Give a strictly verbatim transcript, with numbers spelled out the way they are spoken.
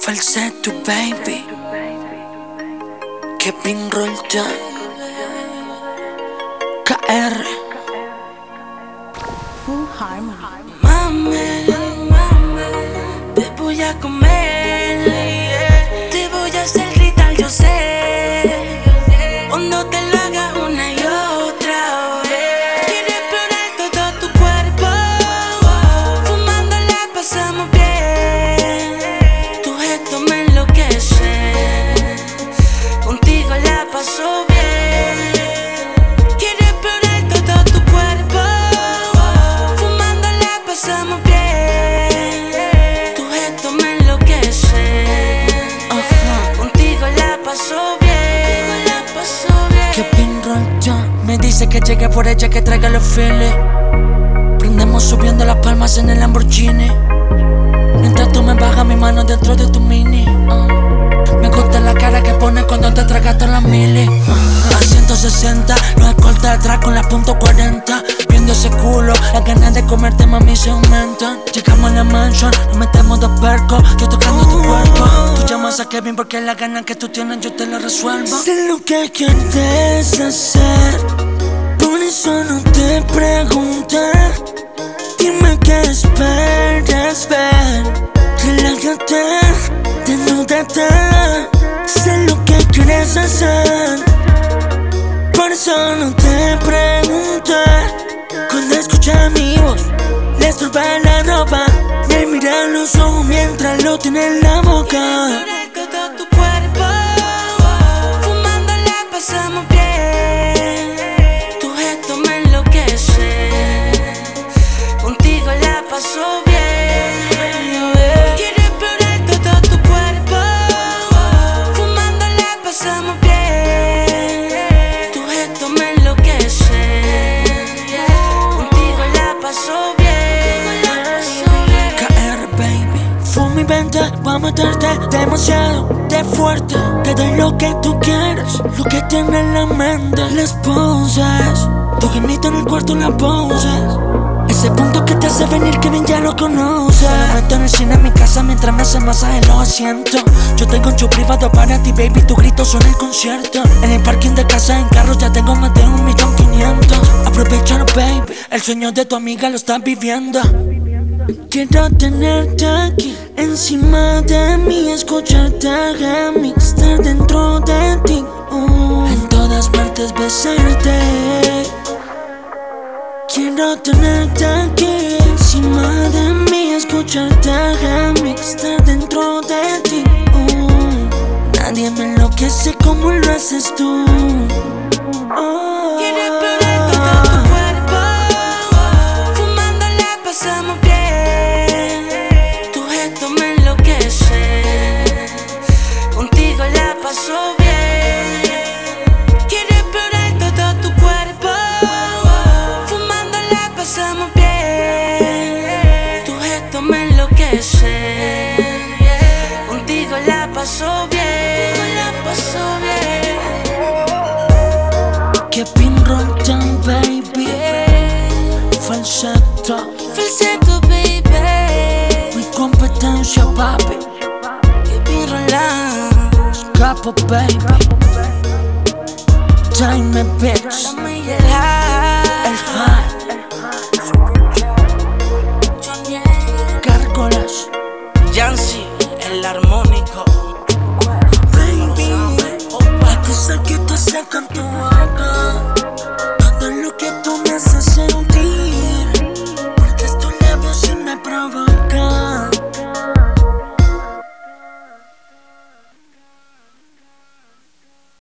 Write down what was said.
Falsetto baby, Kevin Roldan, K R Full Harmony. Mami, te voy a comer, te voy a hacer gritar, yo sé, cuando te lo haga una y otra vez. Quiero explorar todo tu cuerpo, fumando la pasamos bien, tu gesto me enloquece, contigo la paso bien. Quiero explorar todo tu cuerpo, fumando la pasamos bien, tu gesto me enloquece, ajá, contigo la paso bien, la paso bien. Kevin Roldan me dice que llegue por ella, que traiga los feelings. Prendemos subiendo las palmas en el Lamborghini, mientras tú me bajas mi mano dentro de tu mini. uh. Me gusta la cara que pones cuando te tragaste las mili. uh. A ciento sesenta, los escoltas atrás con las punto cuarenta. Viendo ese culo, las ganas de comerte mami se aumentan. Llegamos a la mansion, nos metemos dos percos, yo tocando tu cuerpo. Tú llamas a Kevin porque las ganas que tú tienes yo te las resuelvo. Sé lo que quieres hacer, por eso no te pregunté. Dime qué esperas ver, relájate, desnúdate. Sé lo que quieres hacer, por eso no te pregunté. Cuando escucha mi voz, le estorba la ropa, me mira a los ojos mientras lo tiene en la boca. Todo tu cuerpo, fumando la pasamos bien, tu gesto me enloquece, contigo la paso bien. Quiero explorar todo tu cuerpo, fumando la pasamos bien, tu gesto me enloquece, contigo la paso bien, la paso bien. K R baby, fuma y vente, voy a meterte demasiado, de fuerte. Te doy lo que tú quieres, lo que tiene en la mente. Las poses, tu gemito en el cuarto la poses. Ese punto que te hace venir que bien ya lo conoces. Me meto en el cine en mi casa mientras me hacen masaje en los asientos. Yo tengo un show privado para ti baby, tu grito son el concierto. En el parking de casa en carro ya tengo más de un millón quinientos. Aprovechalo baby, el sueño de tu amiga lo estás viviendo. Quiero tenerte aquí, encima de mí, escucharte gemir, estar dentro de ti, uh, en todas partes besarte. Quiero tenerte aquí, encima de mí, escucharte gemir, estar dentro de ti, uh, nadie me enloquece como lo haces tú. Oh. Quiero explorar todo tu cuerpo, fumando la pasamos bien, tu gesto me enloquece, contigo la paso bien. Quiero explorar todo tu cuerpo, fumando la pasamos bien, tu gesto me enloquece, contigo la paso bien, la paso bien. Kevin Roldan baby, falsetto, Falsetto baby, mi competencia papi, Kevin Roldan, capo baby, Jaime Beats, dame y el high, el high, Johnny, Gárgolas, Yancy, el armónico. baby, la cosa que te sacan tu